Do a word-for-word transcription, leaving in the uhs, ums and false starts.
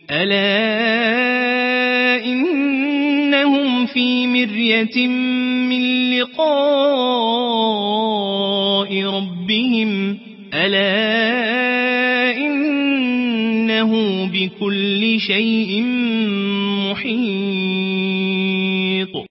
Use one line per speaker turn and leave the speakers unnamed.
ألا إنهم في مرية من لقاء ربهم ألا إنه بكل شيء محيط